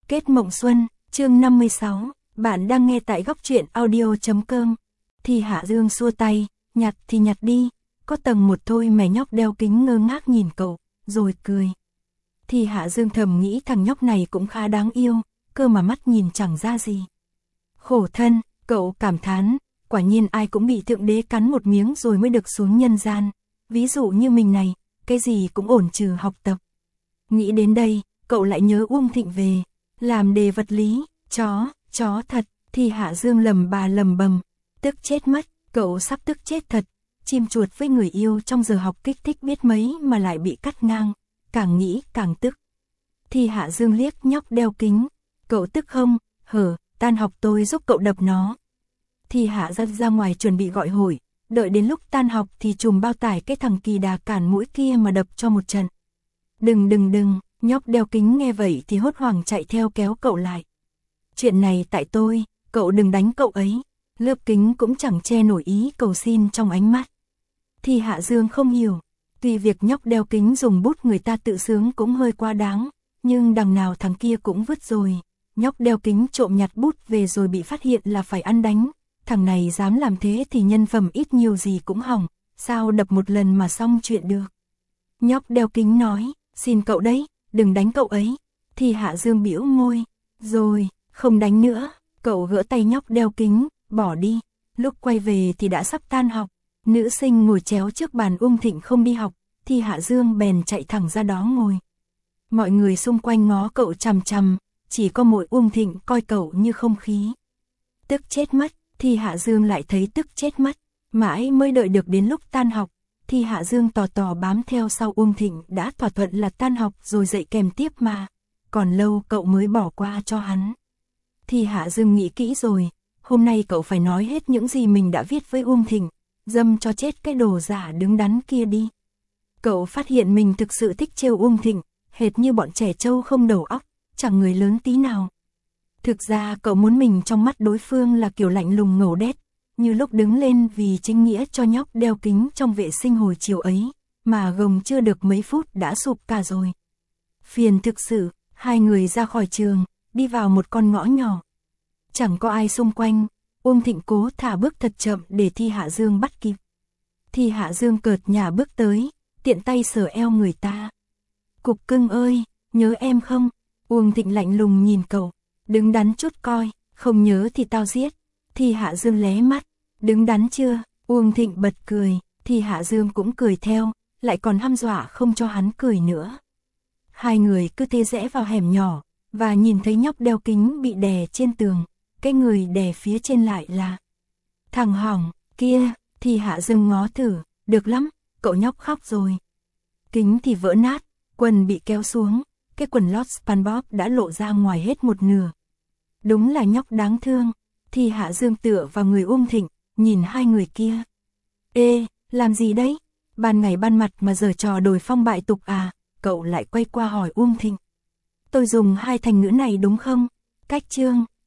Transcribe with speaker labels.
Speaker 1: Kết mộng xuân, chương 56, bạn đang nghe tại góc truyện audio.com. Thì Hạ Dương xua tay, nhặt thì nhặt đi, có tầng một thôi mày. Nhóc đeo kính ngơ ngác nhìn cậu, rồi cười. Thì Hạ Dương thầm nghĩ thằng nhóc này cũng khá đáng yêu, cơ mà mắt nhìn chẳng ra gì. Khổ thân, cậu cảm thán, quả nhiên ai cũng bị thượng đế cắn một miếng rồi mới được xuống nhân gian. Ví dụ như mình này, cái gì cũng ổn trừ học tập. Nghĩ đến đây, cậu lại nhớ Uông Thịnh về, làm đề vật lý, chó thật. Thì Hạ Dương lầm bầm, tức chết mất, cậu sắp tức chết thật. Chim chuột với người yêu trong giờ học kích thích biết mấy mà lại bị cắt ngang, càng nghĩ càng tức. Thì Hạ Dương liếc nhóc đeo kính, cậu tức không? Tan học tôi giúp cậu đập nó. Thì Hạ Dương ra ngoài chuẩn bị gọi hội, đợi đến lúc tan học thì trùm bao tải cái thằng kỳ đà cản mũi kia mà đập cho một trận. Đừng, nhóc đeo kính nghe vậy thì hốt hoảng chạy theo kéo cậu lại. Chuyện này tại tôi, cậu đừng đánh cậu ấy. Lớp kính cũng chẳng che nổi ý cầu xin trong ánh mắt. Thì Hạ Dương không hiểu, tuy việc nhóc đeo kính dùng bút người ta tự sướng cũng hơi quá đáng, nhưng đằng nào thằng kia cũng vứt rồi. Nhóc đeo kính trộm nhặt bút về rồi bị phát hiện là phải ăn đánh. Thằng này dám làm thế thì nhân phẩm ít nhiều gì cũng hỏng, sao đập một lần mà xong chuyện được. Nhóc đeo kính nói, xin cậu đấy, đừng đánh cậu ấy. Thì Hạ Dương bĩu môi, rồi, không đánh nữa. Cậu gỡ tay nhóc đeo kính, bỏ đi. Lúc quay về thì đã sắp tan học. Nữ sinh ngồi chéo trước bàn Uông Thịnh không đi học, thì Hạ Dương bèn chạy thẳng ra đó ngồi. Mọi người xung quanh ngó cậu chằm chằm, chỉ có mỗi Uông Thịnh coi cậu như không khí. Tức chết mất, thì Hạ Dương lại thấy tức chết mất. Mãi mới đợi được đến lúc tan học, thì Hạ Dương tò bám theo sau Uông Thịnh, đã thỏa thuận là tan học rồi dạy kèm tiếp mà. Còn lâu cậu mới bỏ qua cho hắn. Thì Hạ Dương nghĩ kỹ rồi, hôm nay cậu phải nói hết những gì mình đã viết với Uông Thịnh, dâm cho chết cái đồ giả đứng đắn kia đi. Cậu phát hiện mình thực sự thích trêu Uông Thịnh, hệt như bọn trẻ trâu không đầu óc, chẳng người lớn tí nào. Thực ra cậu muốn mình trong mắt đối phương là kiểu lạnh lùng ngầu đét, như lúc đứng lên vì chính nghĩa cho nhóc đeo kính trong vệ sinh hồi chiều ấy, mà gồng chưa được mấy phút đã sụp cả rồi. Phiền thực sự, hai người ra khỏi trường, đi vào một con ngõ nhỏ. Chẳng có ai xung quanh, Uông Thịnh cố thả bước thật chậm để Thi Hạ Dương bắt kịp. Thi Hạ Dương cợt nhả bước tới, tiện tay sờ eo người ta. Cục cưng ơi, nhớ em không? Uông Thịnh lạnh lùng nhìn cậu, đứng đắn chút coi, không nhớ thì tao giết. Thi Hạ Dương lé mắt, đứng đắn chưa? Uông Thịnh bật cười, Thi Hạ Dương cũng cười theo, lại còn hăm dọa không cho hắn cười nữa. Hai người cứ thế rẽ vào hẻm nhỏ, và nhìn thấy nhóc đeo kính bị đè trên tường, cái người đè phía trên lại là thằng hỏng kia. Thì Hạ Dương ngó thử, được lắm, cậu nhóc khóc rồi. Kính thì vỡ nát, quần bị kéo xuống, cái quần lót SpongeBob đã lộ ra ngoài hết một nửa. Đúng là nhóc đáng thương. Thì Hạ Dương tựa vào người Uông Thịnh, nhìn hai người kia. Ê, làm gì đấy? Ban ngày ban mặt mà giở trò đồi phong bại tục à? Cậu lại quay qua hỏi Uông Thịnh. Tôi dùng hai thành ngữ này đúng không? Cách chương.